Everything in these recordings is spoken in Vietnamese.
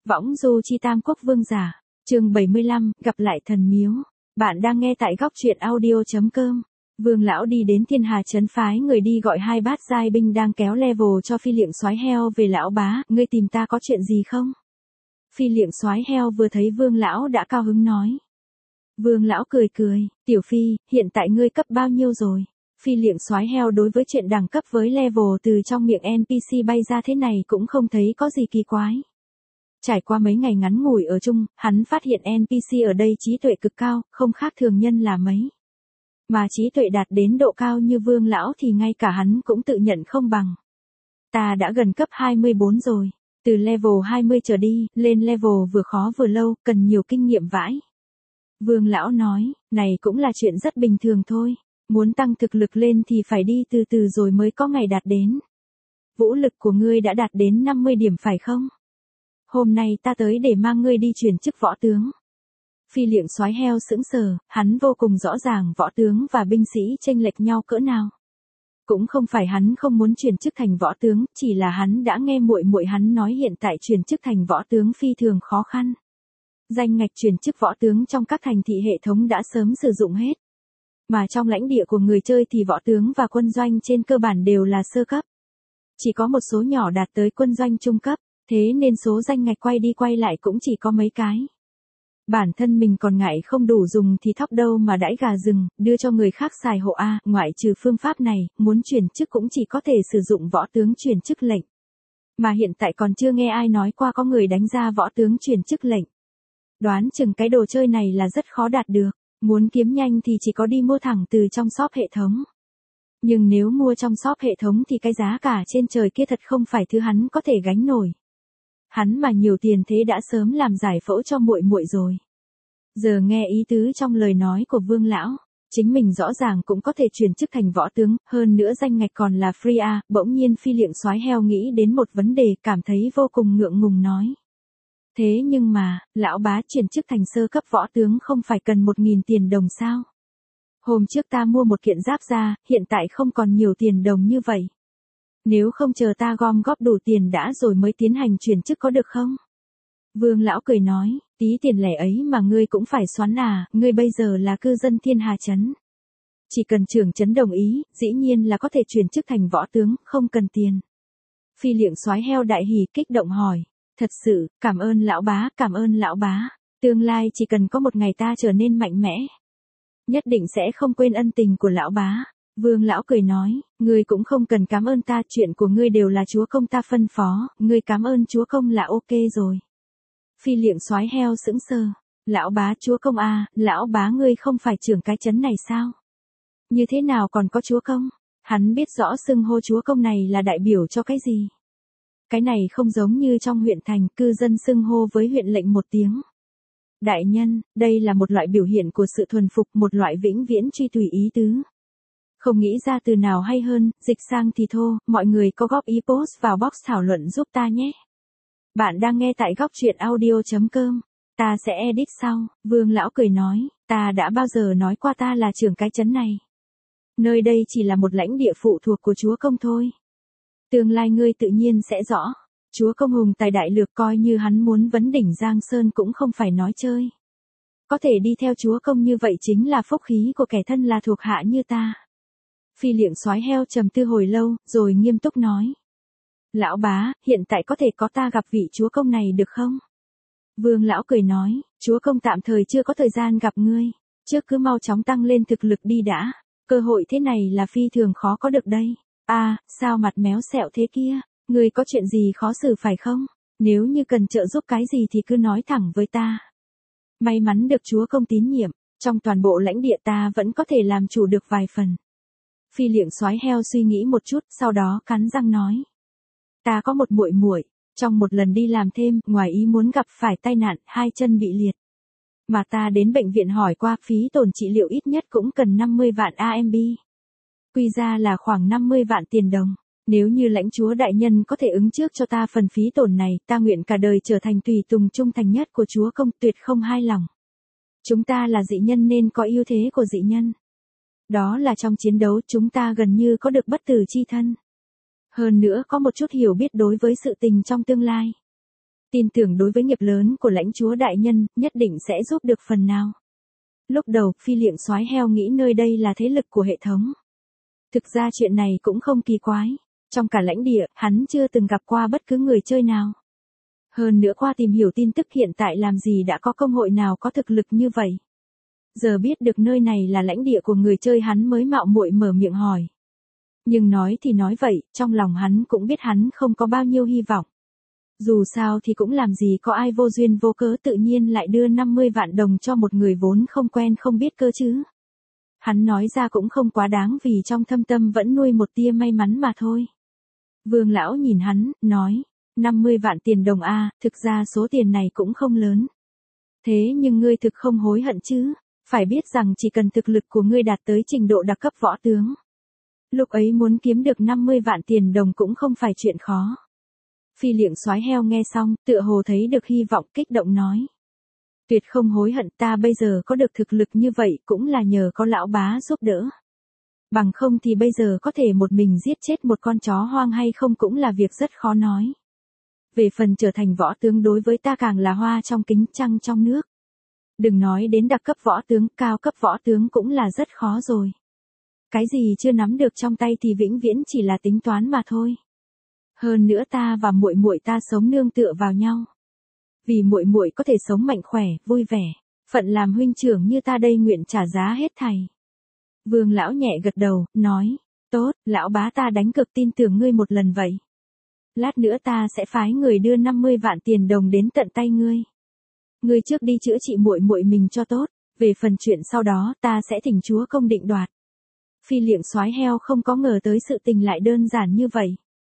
Võng du chi Tam Quốc vương giả, chương 75, gặp lại thần miếu. Bạn đang nghe tại góc truyện audio.com. Vương lão đi đến Thiên Hà trấn phái người đi gọi 2 bát giai binh đang kéo level cho Phi Liệng Soái Heo về. Lão bá, ngươi tìm ta có chuyện gì không? Phi Liệng Soái Heo vừa thấy Vương lão đã cao hứng nói. Vương lão cười cười, tiểu Phi, hiện tại ngươi cấp bao nhiêu rồi? Phi Liệng Soái Heo đối với chuyện đẳng cấp với level từ trong miệng NPC bay ra thế này cũng không thấy có gì kỳ quái. Trải qua mấy ngày ngắn ngủi ở chung, hắn phát hiện NPC ở đây trí tuệ cực cao, không khác thường nhân là mấy. Mà trí tuệ đạt đến độ cao như Vương lão thì ngay cả hắn cũng tự nhận không bằng. Ta đã gần cấp 24 rồi, từ level 20 trở đi, lên level vừa khó vừa lâu, cần nhiều kinh nghiệm vãi. Vương lão nói, này cũng là chuyện rất bình thường thôi, muốn tăng thực lực lên thì phải đi từ từ rồi mới có ngày đạt đến. Vũ lực của ngươi đã đạt đến 50 điểm phải không? Hôm nay ta tới để mang ngươi đi chuyển chức võ tướng. Phi Liệng Soái Heo sững sờ, hắn vô cùng rõ ràng võ tướng và binh sĩ chênh lệch nhau cỡ nào. Cũng không phải hắn không muốn chuyển chức thành võ tướng, chỉ là hắn đã nghe muội muội hắn nói hiện tại chuyển chức thành võ tướng phi thường khó khăn. Danh ngạch chuyển chức võ tướng trong các thành thị hệ thống đã sớm sử dụng hết. Mà trong lãnh địa của người chơi thì võ tướng và quân doanh trên cơ bản đều là sơ cấp. Chỉ có một số nhỏ đạt tới quân doanh trung cấp. Thế nên số danh ngạch quay đi quay lại cũng chỉ có mấy cái. Bản thân mình còn ngại không đủ dùng thì thóc đâu mà đãi gà rừng, đưa cho người khác xài hộ A, ngoại trừ phương pháp này, muốn chuyển chức cũng chỉ có thể sử dụng võ tướng chuyển chức lệnh. Mà hiện tại còn chưa nghe ai nói qua có người đánh ra võ tướng chuyển chức lệnh. Đoán chừng cái đồ chơi này là rất khó đạt được, muốn kiếm nhanh thì chỉ có đi mua thẳng từ trong shop hệ thống. Nhưng nếu mua trong shop hệ thống thì cái giá cả trên trời kia thật không phải thứ hắn có thể gánh nổi. Hắn mà nhiều tiền thế đã sớm làm giải phẫu cho muội muội rồi. Giờ nghe ý tứ trong lời nói của Vương lão, chính mình rõ ràng cũng có thể chuyển chức thành võ tướng, hơn nữa danh ngạch còn là free a. Bỗng nhiên Phi Liệng Soái Heo nghĩ đến một vấn đề, cảm thấy vô cùng ngượng ngùng nói. Thế nhưng mà, lão bá chuyển chức thành sơ cấp võ tướng không phải cần 1.000 tiền đồng sao? Hôm trước ta mua một kiện giáp ra, hiện tại không còn nhiều tiền đồng như vậy. Nếu không chờ ta gom góp đủ tiền đã rồi mới tiến hành chuyển chức có được không? Vương lão cười nói, tí tiền lẻ ấy mà ngươi cũng phải xoắn à, ngươi bây giờ là cư dân Thiên Hà trấn. Chỉ cần trưởng trấn đồng ý, dĩ nhiên là có thể chuyển chức thành võ tướng, không cần tiền. Phi Liệng Soái Heo đại hỉ kích động hỏi, thật sự, cảm ơn lão bá, cảm ơn lão bá, tương lai chỉ cần có một ngày ta trở nên mạnh mẽ. Nhất định sẽ không quên ân tình của lão bá. Vương lão cười nói, ngươi cũng không cần cảm ơn ta, chuyện của ngươi đều là chúa công ta phân phó, ngươi cảm ơn chúa công là ok rồi. Phi Liệng Soái Heo sững sờ, lão bá chúa công à, lão bá ngươi không phải trưởng cái trấn này sao? Như thế nào còn có chúa công? Hắn biết rõ xưng hô chúa công này là đại biểu cho cái gì? Cái này không giống như trong huyện thành, cư dân xưng hô với huyện lệnh một tiếng. Đại nhân, đây là một loại biểu hiện của sự thuần phục, một loại vĩnh viễn truy tùy ý tứ. Không nghĩ ra từ nào hay hơn, dịch sang thì thô, mọi người có góp ý post vào box thảo luận giúp ta nhé. Bạn đang nghe tại góc truyện audio.com, ta sẽ edit sau. Vương lão cười nói, ta đã bao giờ nói qua ta là trưởng cái trấn này. Nơi đây chỉ là một lãnh địa phụ thuộc của chúa công thôi. Tương lai ngươi tự nhiên sẽ rõ, chúa công hùng tài đại lược, coi như hắn muốn vấn đỉnh Giang Sơn cũng không phải nói chơi. Có thể đi theo chúa công như vậy chính là phúc khí của kẻ thân là thuộc hạ như ta. Phi Liệng Soái Heo trầm tư hồi lâu, rồi nghiêm túc nói. Lão bá, hiện tại có thể có ta gặp vị chúa công này được không? Vương lão cười nói, chúa công tạm thời chưa có thời gian gặp ngươi, trước cứ mau chóng tăng lên thực lực đi đã, cơ hội thế này là phi thường khó có được đây. À, sao mặt méo xẹo thế kia, ngươi có chuyện gì khó xử phải không? Nếu như cần trợ giúp cái gì thì cứ nói thẳng với ta. May mắn được chúa công tín nhiệm, trong toàn bộ lãnh địa ta vẫn có thể làm chủ được vài phần. Phi Liệng Soái Heo suy nghĩ một chút, sau đó cắn răng nói. Ta có một muội muội, trong một lần đi làm thêm, ngoài ý muốn gặp phải tai nạn, 2 chân bị liệt. Mà ta đến bệnh viện hỏi qua, phí tổn trị liệu ít nhất cũng cần 50 vạn AMB. Quy ra là khoảng 50 vạn tiền đồng. Nếu như lãnh chúa đại nhân có thể ứng trước cho ta phần phí tổn này, ta nguyện cả đời trở thành tùy tùng trung thành nhất của chúa công, tuyệt không hai lòng. Chúng ta là dị nhân nên có ưu thế của dị nhân. Đó là trong chiến đấu chúng ta gần như có được bất tử chi thân. Hơn nữa có một chút hiểu biết đối với sự tình trong tương lai. Tin tưởng đối với nghiệp lớn của lãnh chúa đại nhân, nhất định sẽ giúp được phần nào. Lúc đầu, phi liệng soái heo nghĩ nơi đây là thế lực của hệ thống. Thực ra chuyện này cũng không kỳ quái. Trong cả lãnh địa, hắn chưa từng gặp qua bất cứ người chơi nào. Hơn nữa qua tìm hiểu tin tức hiện tại làm gì đã có công hội nào có thực lực như vậy. Giờ biết được nơi này là lãnh địa của người chơi hắn mới mạo muội mở miệng hỏi. Nhưng nói thì nói vậy, trong lòng hắn cũng biết hắn không có bao nhiêu hy vọng. Dù sao thì cũng làm gì có ai vô duyên vô cớ tự nhiên lại đưa 50 vạn đồng cho một người vốn không quen không biết cơ chứ. Hắn nói ra cũng không quá đáng vì trong thâm tâm vẫn nuôi một tia may mắn mà thôi. Vương lão nhìn hắn, nói, 50 vạn tiền đồng a, thực ra số tiền này cũng không lớn. Thế nhưng ngươi thực không hối hận chứ, phải biết rằng chỉ cần thực lực của ngươi đạt tới trình độ đặc cấp võ tướng. Lúc ấy muốn kiếm được 50 vạn tiền đồng cũng không phải chuyện khó. Phi liệng soái heo nghe xong, tựa hồ thấy được hy vọng kích động nói. Tuyệt không hối hận, ta bây giờ có được thực lực như vậy cũng là nhờ có lão bá giúp đỡ. Bằng không thì bây giờ có thể một mình giết chết một con chó hoang hay không cũng là việc rất khó nói. Về phần trở thành võ tướng đối với ta càng là hoa trong kính trăng trong nước. Đừng nói đến đặc cấp võ tướng, cao cấp võ tướng cũng là rất khó rồi. Cái gì chưa nắm được trong tay thì vĩnh viễn chỉ là tính toán mà thôi. Hơn nữa ta và muội muội ta sống nương tựa vào nhau. Vì muội muội có thể sống mạnh khỏe, vui vẻ, phận làm huynh trưởng như ta đây nguyện trả giá hết thảy. Vương lão nhẹ gật đầu, nói, tốt, lão bá ta đánh cược tin tưởng ngươi một lần vậy. Lát nữa ta sẽ phái người đưa 50 vạn tiền đồng đến tận tay ngươi. Ngươi trước đi chữa trị muội muội mình cho tốt, về phần chuyện sau đó ta sẽ thỉnh chúa công định đoạt. Phi liệng soái heo không có ngờ tới sự tình lại đơn giản như vậy.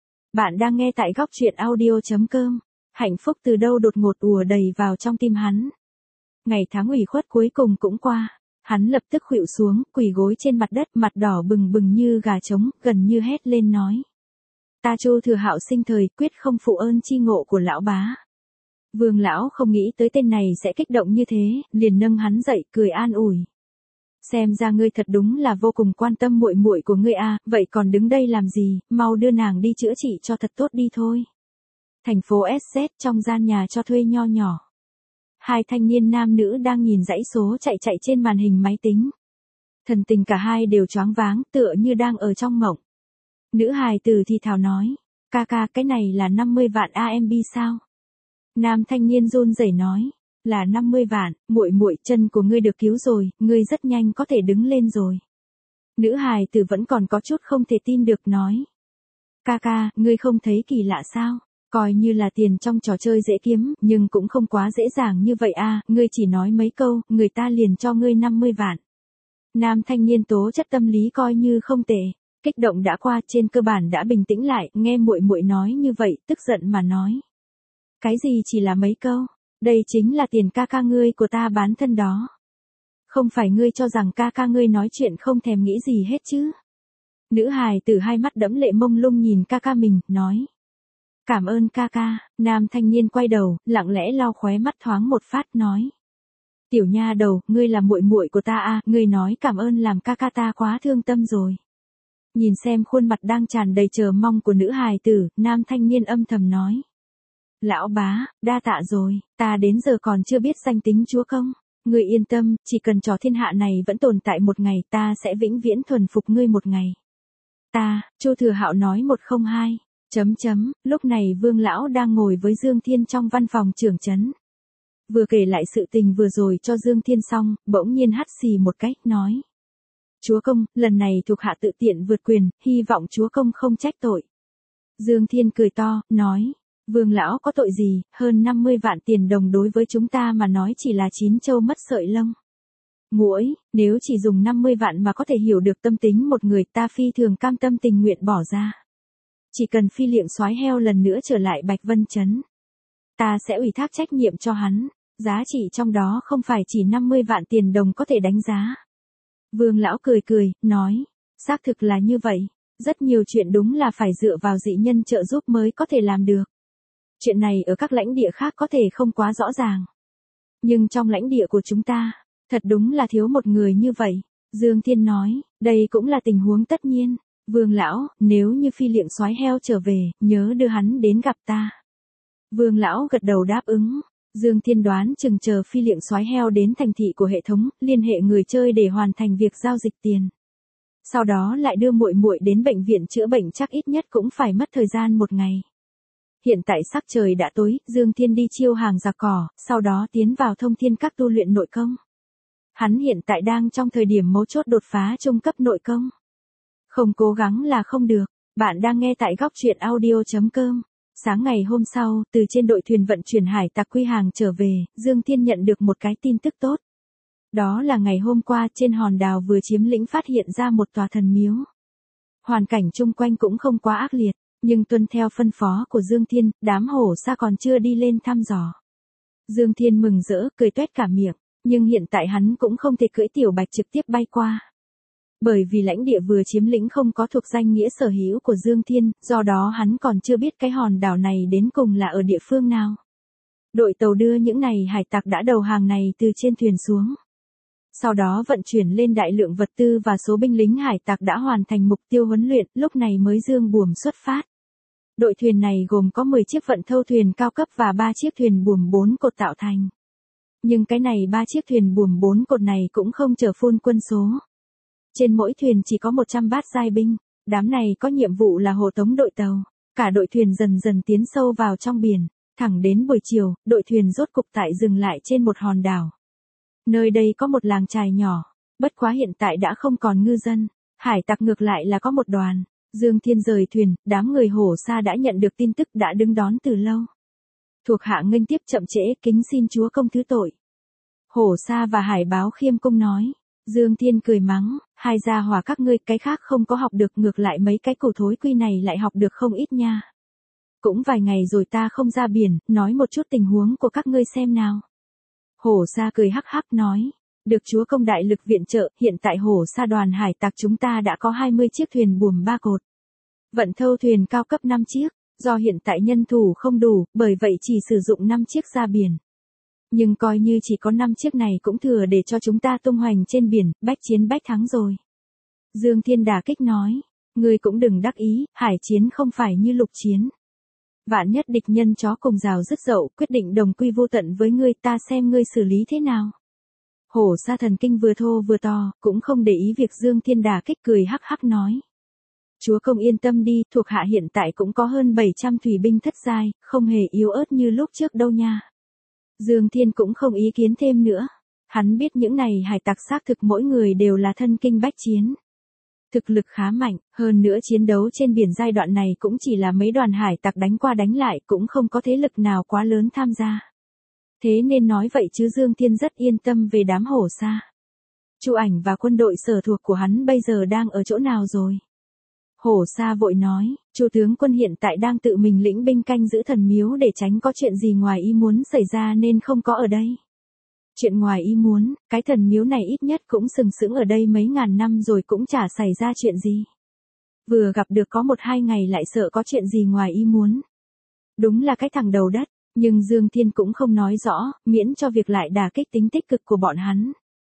Bạn đang nghe tại góc truyện audio.com. Hạnh phúc từ đâu đột ngột ùa đầy vào trong tim hắn. Ngày tháng ủy khuất cuối cùng cũng qua. Hắn lập tức khuỵu xuống, quỳ gối trên mặt đất, mặt đỏ bừng bừng như gà trống, gần như hét lên nói. Ta Chu Thừa Hạo sinh thời quyết không phụ ơn chi ngộ của lão bá. Vương lão không nghĩ tới tên này sẽ kích động như thế, liền nâng hắn dậy, cười an ủi. Xem ra ngươi thật đúng là vô cùng quan tâm muội muội của ngươi a, vậy còn đứng đây làm gì, mau đưa nàng đi chữa trị cho thật tốt đi thôi. Thành phố SZ trong gian nhà cho thuê nho nhỏ. Hai thanh niên nam nữ đang nhìn dãy số chạy trên màn hình máy tính. Thần tình cả hai đều choáng váng, tựa như đang ở trong mộng. Nữ hài tử thì thào nói, ca ca cái này là 50 vạn AMB sao? Nam thanh niên run rẩy nói, là 50 vạn, muội muội, chân của ngươi được cứu rồi, ngươi rất nhanh có thể đứng lên rồi. Nữ hài tử vẫn còn có chút không thể tin được nói. Ca ca, ngươi không thấy kỳ lạ sao? Coi như là tiền trong trò chơi dễ kiếm, nhưng cũng không quá dễ dàng như vậy a, ngươi chỉ nói mấy câu, người ta liền cho ngươi 50 vạn. Nam thanh niên tố chất tâm lý coi như không tệ, kích động đã qua, trên cơ bản đã bình tĩnh lại, nghe muội muội nói như vậy, tức giận mà nói. Cái gì chỉ là mấy câu, đây chính là tiền ca ca ngươi của ta bán thân đó. Không phải ngươi cho rằng ca ca ngươi nói chuyện không thèm nghĩ gì hết chứ. Nữ hài tử hai mắt đẫm lệ mông lung nhìn ca ca mình, nói. Cảm ơn ca ca, nam thanh niên quay đầu, lặng lẽ lau khóe mắt thoáng một phát nói. Tiểu nha đầu, ngươi là muội muội của ta à, ngươi nói cảm ơn làm ca ca ta quá thương tâm rồi. Nhìn xem khuôn mặt đang tràn đầy chờ mong của nữ hài tử, nam thanh niên âm thầm nói. Lão bá, đa tạ rồi, ta đến giờ còn chưa biết danh tính chúa công. Ngươi yên tâm, chỉ cần trò thiên hạ này vẫn tồn tại một ngày ta sẽ vĩnh viễn thuần phục ngươi một ngày. Ta, Chu Thừa Hạo nói 102. Lúc này Vương lão đang ngồi với Dương Thiên trong văn phòng trưởng trấn. Vừa kể lại sự tình vừa rồi cho Dương Thiên xong, bỗng nhiên hắt xì một cách, nói. Chúa công, lần này thuộc hạ tự tiện vượt quyền, hy vọng chúa công không trách tội. Dương Thiên cười to, nói. Vương lão có tội gì, hơn 50 vạn tiền đồng đối với chúng ta mà nói chỉ là 9 châu mất sợi lông. Muội, nếu chỉ dùng 50 vạn mà có thể hiểu được tâm tính một người, ta phi thường cam tâm tình nguyện bỏ ra. Chỉ cần phi liệng soái heo lần nữa trở lại Bạch Vân Trấn, ta sẽ ủy thác trách nhiệm cho hắn, giá trị trong đó không phải chỉ 50 vạn tiền đồng có thể đánh giá. Vương lão cười, nói, xác thực là như vậy, rất nhiều chuyện đúng là phải dựa vào dị nhân trợ giúp mới có thể làm được. Chuyện này ở các lãnh địa khác có thể không quá rõ ràng. Nhưng trong lãnh địa của chúng ta, thật đúng là thiếu một người như vậy. Dương Thiên nói, đây cũng là tình huống tất nhiên. Vương lão, nếu như phi liệng soái heo trở về, nhớ đưa hắn đến gặp ta. Vương lão gật đầu đáp ứng. Dương Thiên đoán chừng chờ phi liệng soái heo đến thành thị của hệ thống, liên hệ người chơi để hoàn thành việc giao dịch tiền. Sau đó lại đưa muội muội đến bệnh viện chữa bệnh, chắc ít nhất cũng phải mất thời gian một ngày. Hiện tại sắc trời đã tối, Dương Thiên đi chiêu hàng giặc cỏ, sau đó tiến vào thông thiên các tu luyện nội công. Hắn hiện tại đang trong thời điểm mấu chốt đột phá trung cấp nội công. Không cố gắng là không được. Bạn đang nghe tại góc truyện audio.com. Sáng ngày hôm sau, từ trên đội thuyền vận chuyển hải tặc quy hàng trở về, Dương Thiên nhận được một cái tin tức tốt. Đó là ngày hôm qua trên hòn đảo vừa chiếm lĩnh phát hiện ra một tòa thần miếu. Hoàn cảnh chung quanh cũng không quá ác liệt, nhưng tuân theo phân phó của Dương Thiên, đám hổ sa còn chưa đi lên thăm dò. Dương Thiên mừng rỡ, cười tuét cả miệng, nhưng hiện tại hắn cũng không thể cưỡi tiểu bạch trực tiếp bay qua. Bởi vì lãnh địa vừa chiếm lĩnh không có thuộc danh nghĩa sở hữu của Dương Thiên, do đó hắn còn chưa biết cái hòn đảo này đến cùng là ở địa phương nào. Đội tàu đưa những này hải tặc đã đầu hàng này từ trên thuyền xuống. Sau đó vận chuyển lên đại lượng vật tư và số binh lính hải tặc đã hoàn thành mục tiêu huấn luyện, lúc này mới dương buồm xuất phát. Đội thuyền này gồm có 10 chiếc vận thâu thuyền cao cấp và 3 chiếc thuyền buồm 4 cột tạo thành. Nhưng cái này 3 chiếc thuyền buồm 4 cột này cũng không chở full quân số. Trên mỗi thuyền chỉ có 100 bát giai binh, đám này có nhiệm vụ là hộ tống đội tàu. Cả đội thuyền dần dần tiến sâu vào trong biển, thẳng đến buổi chiều, đội thuyền rốt cục tại dừng lại trên một hòn đảo. Nơi đây có một làng chài nhỏ, bất quá hiện tại đã không còn ngư dân, hải tặc ngược lại là có một đoàn. Dương Thiên rời thuyền, đám người hổ sa đã nhận được tin tức đã đứng đón từ lâu. Thuộc hạ nghênh tiếp chậm trễ, kính xin chúa công thứ tội. Hổ sa và hải báo khiêm cung nói. Dương Thiên cười mắng, hai gia hỏa các ngươi cái khác không có học được, ngược lại mấy cái củ thối quy này lại học được không ít nha. Cũng vài ngày rồi ta không ra biển, nói một chút tình huống của các ngươi xem nào. Hổ sa cười hắc hắc nói, được chúa công đại lực viện trợ, hiện tại hổ sa đoàn hải tặc chúng ta đã có 20 chiếc thuyền buồm 3 cột. Vận thâu thuyền cao cấp 5 chiếc, do hiện tại nhân thủ không đủ, bởi vậy chỉ sử dụng 5 chiếc ra biển. Nhưng coi như chỉ có 5 chiếc này cũng thừa để cho chúng ta tung hoành trên biển, bách chiến bách thắng rồi. Dương Thiên đả kích nói, ngươi cũng đừng đắc ý, hải chiến không phải như lục chiến. Vạn nhất địch nhân chó cùng rào dứt dậu, quyết định đồng quy vô tận với ngươi, ta xem ngươi xử lý thế nào. Hổ sa thần kinh vừa thô vừa to, cũng không để ý việc Dương Thiên đả kích, cười hắc hắc nói. Chúa công yên tâm đi, thuộc hạ hiện tại cũng có hơn 700 thủy binh thất giai, không hề yếu ớt như lúc trước đâu nha. Dương Thiên cũng không ý kiến thêm nữa. Hắn biết những này hải tặc xác thực mỗi người đều là thân kinh bách chiến. Thực lực khá mạnh, hơn nữa chiến đấu trên biển giai đoạn này cũng chỉ là mấy đoàn hải tặc đánh qua đánh lại, cũng không có thế lực nào quá lớn tham gia. Thế nên nói vậy chứ Dương Thiên rất yên tâm về đám hổ sa. Chu Ảnh và quân đội sở thuộc của hắn bây giờ đang ở chỗ nào rồi? Hổ sa vội nói, Chu tướng quân hiện tại đang tự mình lĩnh binh canh giữ thần miếu để tránh có chuyện gì ngoài ý muốn xảy ra nên không có ở đây. Chuyện ngoài ý muốn, cái thần miếu này ít nhất cũng sừng sững ở đây mấy ngàn năm rồi cũng chả xảy ra chuyện gì. Vừa gặp được có 1-2 ngày lại sợ có chuyện gì ngoài ý muốn. Đúng là cái thằng đầu đất, nhưng Dương Thiên cũng không nói rõ, miễn cho việc lại đả kích tính tích cực của bọn hắn.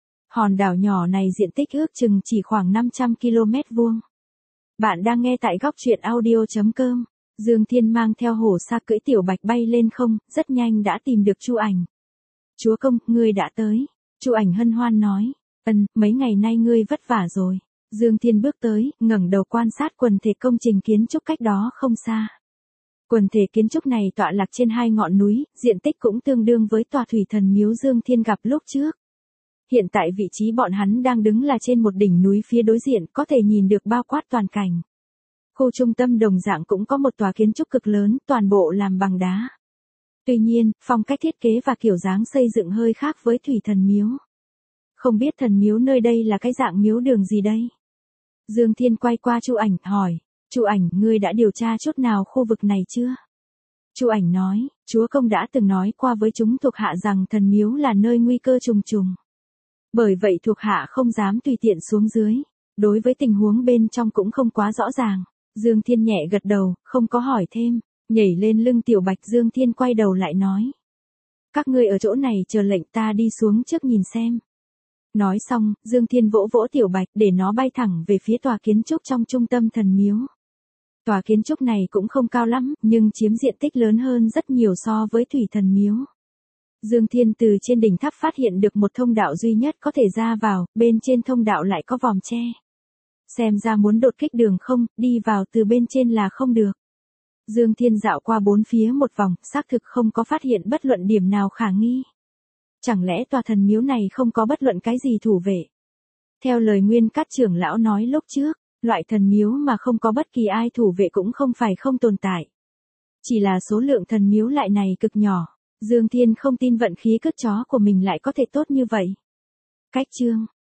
Hòn đảo nhỏ này diện tích ước chừng chỉ khoảng 500 km vuông. Bạn đang nghe tại góc truyện audio.com. Dương Thiên mang theo hổ sa cưỡi tiểu bạch bay lên không, rất nhanh đã tìm được Chu Ảnh. Chúa công, ngươi đã tới. Chu Ảnh hân hoan nói. Mấy ngày nay ngươi vất vả rồi. Dương Thiên bước tới, ngẩng đầu quan sát quần thể công trình kiến trúc cách đó không xa. Quần thể kiến trúc này tọa lạc trên 2 ngọn núi, diện tích cũng tương đương với tòa thủy thần miếu Dương Thiên gặp lúc trước. Hiện tại vị trí bọn hắn đang đứng là trên một đỉnh núi phía đối diện, có thể nhìn được bao quát toàn cảnh. Khu trung tâm đồng dạng cũng có một tòa kiến trúc cực lớn, toàn bộ làm bằng đá. Tuy nhiên, phong cách thiết kế và kiểu dáng xây dựng hơi khác với thủy thần miếu. Không biết thần miếu nơi đây là cái dạng miếu đường gì đây? Dương Thiên quay qua Chu Ảnh, hỏi, Chu Ảnh, ngươi đã điều tra chút nào khu vực này chưa? Chu Ảnh nói, chúa công đã từng nói qua với chúng thuộc hạ rằng thần miếu là nơi nguy cơ trùng trùng. Bởi vậy thuộc hạ không dám tùy tiện xuống dưới. Đối với tình huống bên trong cũng không quá rõ ràng. Dương Thiên nhẹ gật đầu, không có hỏi thêm. Nhảy lên lưng tiểu bạch, Dương Thiên quay đầu lại nói. Các ngươi ở chỗ này chờ lệnh, ta đi xuống trước nhìn xem. Nói xong, Dương Thiên vỗ vỗ tiểu bạch để nó bay thẳng về phía tòa kiến trúc trong trung tâm thần miếu. Tòa kiến trúc này cũng không cao lắm, nhưng chiếm diện tích lớn hơn rất nhiều so với Thủy Thần Miếu. Dương Thiên từ trên đỉnh tháp phát hiện được một thông đạo duy nhất có thể ra vào, bên trên thông đạo lại có vòm tre. Xem ra muốn đột kích đường không, đi vào từ bên trên là không được. Dương Thiên dạo qua bốn phía một vòng, xác thực không có phát hiện bất luận điểm nào khả nghi. Chẳng lẽ tòa thần miếu này không có bất luận cái gì thủ vệ? Theo lời Nguyên Cát trưởng lão nói lúc trước, loại thần miếu mà không có bất kỳ ai thủ vệ cũng không phải không tồn tại. Chỉ là số lượng thần miếu lại này cực nhỏ. Dương Thiên không tin vận khí cất chó của mình lại có thể tốt như vậy. Cách chương